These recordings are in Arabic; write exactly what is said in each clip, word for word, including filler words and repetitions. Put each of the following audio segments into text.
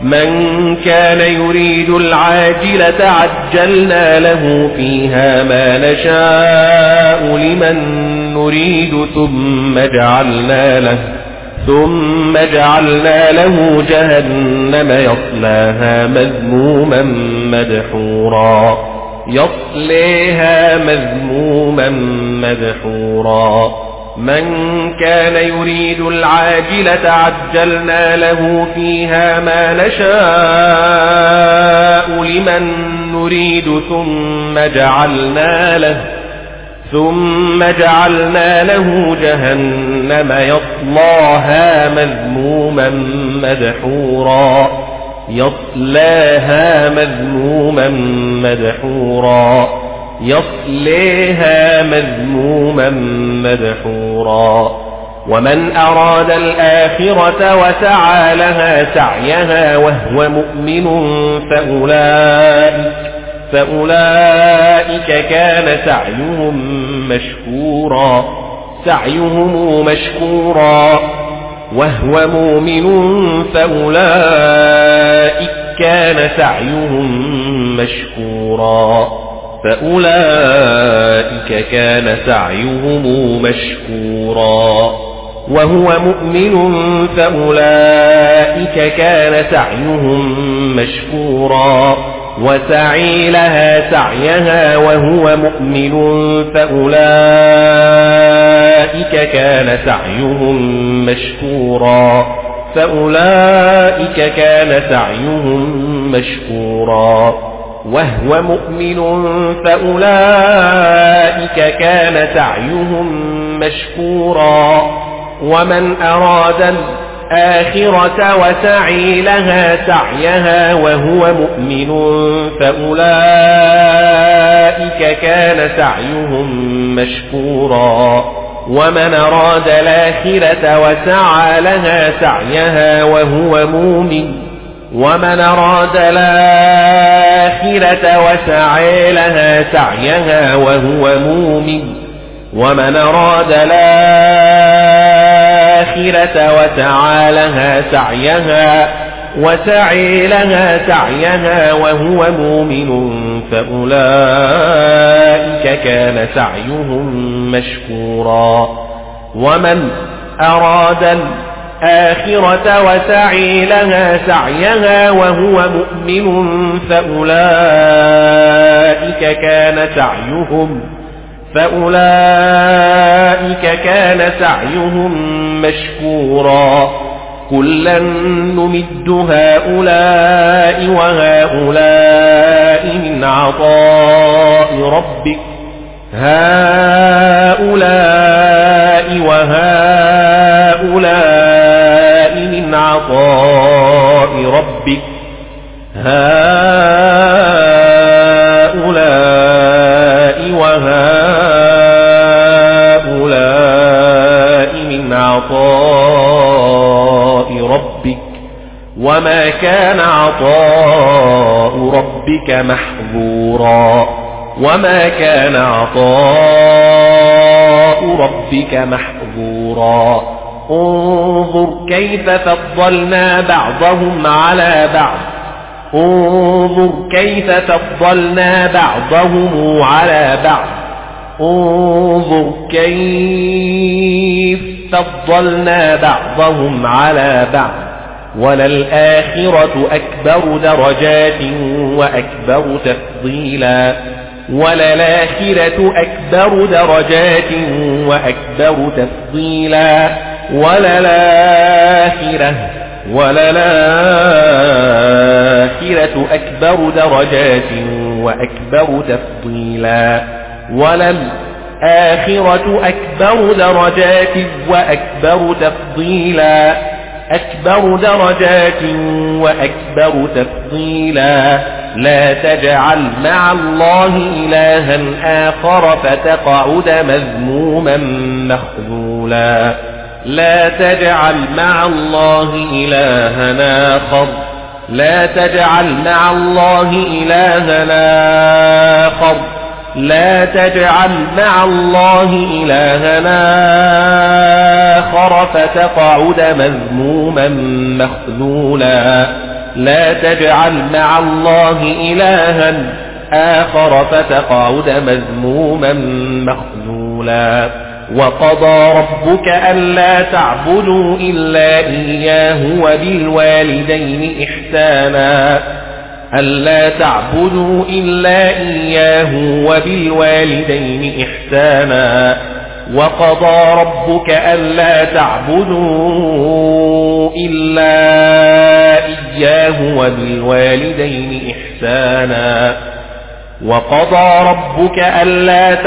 من كان يريد العاجلة عجلنا له فيها ما نشاء لمن نريد ثم جعلنا له ثم جعلنا له جهنم يصلاها مذموما مدحورا يصليها مذموما مدحورا من كان يريد العاجلة عجلنا له فيها ما نشاء لمن نريد ثم جعلنا له ثم جعلنا له جهنم يصلاها مذموما مدحورا يصلاها مذموما مدحورا يصليها مذموما مدحورا ومن أراد الآخرة وسعى لها سعيها وهو مؤمن فأولئك فأولئك كان سعيهم مشكورا سعيهم مشكورا وهو مؤمن فأولئك كان سعيهم مشكورا فأولئك كان سعيهم مشكورا وهو مؤمن فأولئك كان سعيهم مشكورا وسعي لها سعيها وهو مؤمن فأولئك كان سعيهم مشكورا فأولئك كان سعيهم مشكورا وهو مؤمن فأولئك كان سعيهم مشكورا ومن أراد الآخرة وسعي لها سعيها وهو مؤمن فأولئك كان سعيهم مشكورا ومن أراد الآخرة وسعى لها سعيها وهو مؤمن ومن أراد الآخرة وسعى لها سعيها وهو مؤمن ومن أراد الآخرة وسعى لها سعيها وسعي لها سعيها وهو مؤمن فأولئك كان سعيهم مشكورا ومن أراد الآخرة وسعي لها سعيها وهو مؤمن فأولئك كان سعيهم فأولئك كان سعيهم مشكورا كلا نمد هؤلاء وهؤلاء من عطاء ربك هؤلاء وهؤلاء من عطاء ربك هؤلاء وهؤلاء من عطاء ربك وما كان عطاء ربك محظورا وما كان عطاء ربك محظورا انظر كيف فضلنا بعضهم على بعض انظر كيف فضلنا بعضهم على بعض انظر كيف فضلنا بعضهم على بعض وللآخرة أكبر درجات وأكبر تفضيلا وللآخرة أكبر درجات وأكبر تفضيلا وللآخرة وللآخرة أكبر درجات وأكبر تفضيلا وللآخرة أكبر درجات وأكبر تفضيلا أكبر درجات وأكبر تفضيلا لا تجعل مع الله إلها آخر فتقعد مذموما مخذولا لا تجعل مع الله إلها آخر لا تجعل مع الله إلها آخر لا تجعل مع الله إلها آخر فتقعد مذموما مخذولا لا تجعل مع الله إلها آخر فتقعد مذموما مخذولا وقضى ربك ألا تعبدوا إلا إياه وبالوالدين إحسانا ألا تعبدوا إلا إياه وبالوالدين إحسانا وقضى ربك ألا تعبدوا إلا إياه وبالوالدين إحسانا وقضى ربك ألا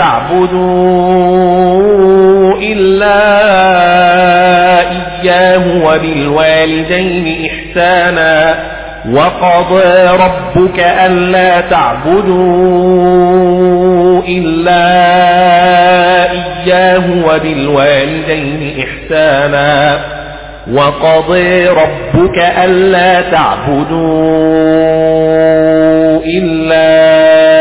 تعبدوا إلا إياه وبالوالدين إحسانا وقضى ربك ألا تعبدوا إلا إياه وبالوالدين إحسانا وقضى ربك ألا تعبدوا إلا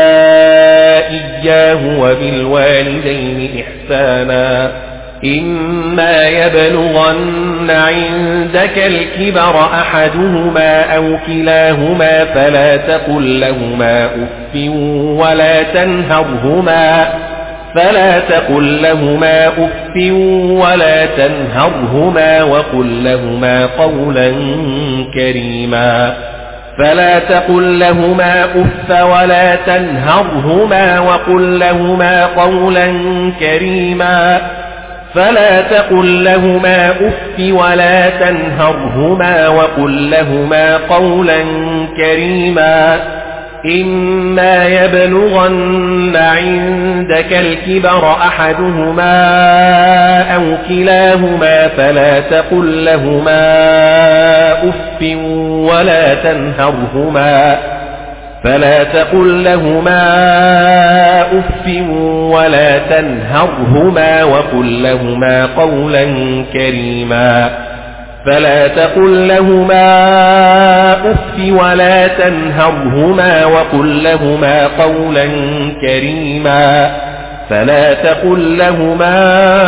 إياه وبالوالدين إحسانا إما يبلغن عندك الكبر أحدهما أو كلاهما فلا تقل لهما أف ولا تنهرهما فلا تقل لهما أف ولا تنهرهما وقل لهما قولا كريما فلا تقل لهما أف ولا تنهرهما وقل لهما قولا كريما فلا تقل لهما أف ولا تنهرهما وقل لهما قولا كريما إما يبلغن عندك الكبر أحدهما أو كلاهما فلا تقل لهما أف ولا تنهرهما فلا تقل لهما أف ولا تنهرهما وقل لهما قولا كريما فلا تقل لهما أف ولا تنهرهما وقل لهما قولا كريما فلا تقل لهما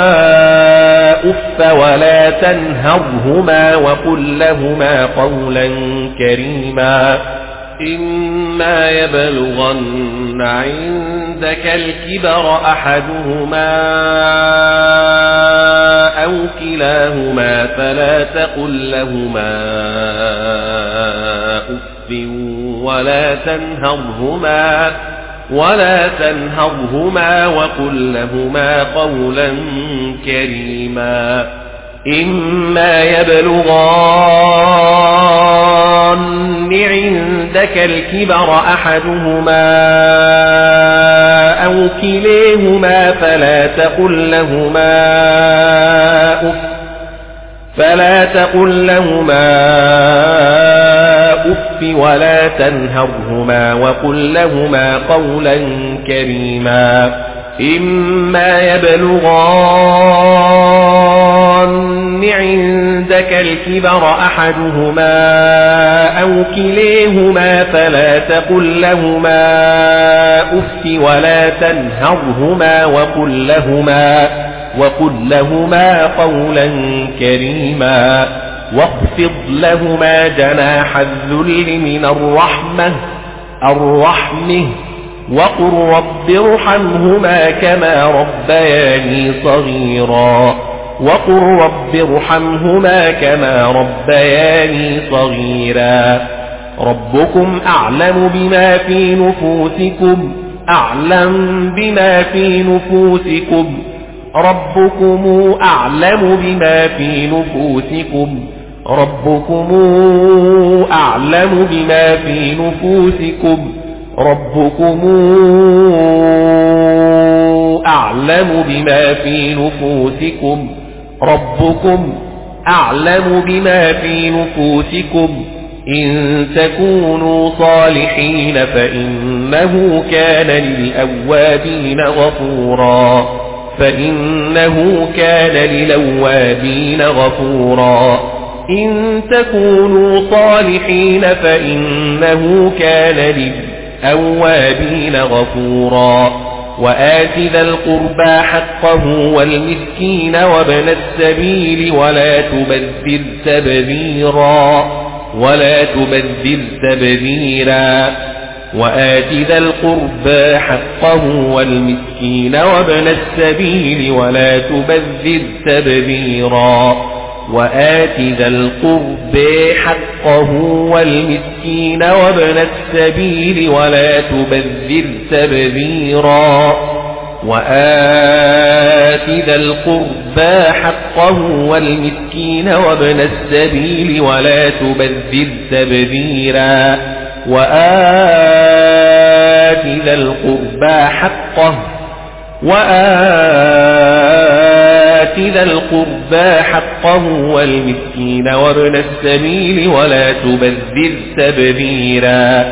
أف ولا تنهرهما وقل لهما قولا كريما إما يبلغن عندك الكبر أحدهما أو كلاهما فلا تقل لهما أف ولا تنهرهما ولا تنهرهما وقل لهما قولا كريما إما يبلغن عندك الكبر أحدهما أو كليهما فلا تقل لهما أف فلا تقل لهما أف ولا تنهرهما وقل لهما قولا كريما إما يبلغن عندك الكبر أحدهما أو كليهما فلا تقل لهما أف ولا تنهرهما وقل لهما وقل لهما قولا كريما واخفض لهما جناح الذل من الرحمة الرحمة وقل رب ارحمهما كما ربياني صغيرا وقل رب ارحمهما كما ربياني صغيرا ربكم أعلم بما في نفوسكم أعلم بما في نفوسكم ربكم أعلم بما في نفوسكم ربكم أعلم بما في نفوسكم ربكم أعلم بما في نفوسكم ربكم أعلم بما في نفوسكم إن تكونوا صالحين فإنه كان للأوابين غفورا فإنه كان للأوابين غفورا إن تكونوا صالحين فإنه كان للأوابين غفورا وآت ذا القربى حقه والمسكين وابن السبيل ولا تبذر تبذيرا ولا تبذر تبذيرا وآت ذا القربى حقه والمسكين وابن السبيل ولا تبذر تبذيرا وآت ذا القربى حقه والمسكين وابن السبيل ولا تبذر تبذيرا وآت ذا القربى حقه والمسكين وابن السبيل ولا تبذر تبذيرا وآت ذا القربى حقه وآت ذا القربى حقه والمسكين وابن السبيل ولا تبذر تبذيرا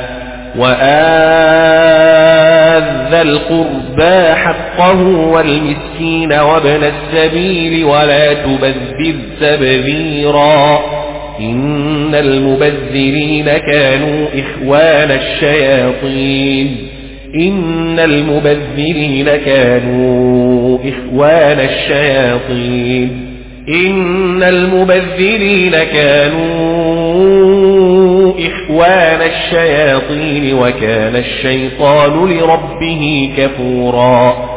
وآت ذا القربى حقه والمسكين وابن السبيل ولا تبذر تبذيرا إن المبذرين كانوا إخوان الشياطين إن المبذرين كانوا إخوان الشياطين إن المبذرين كانوا إخوان الشياطين وكان الشيطان لربه كفورا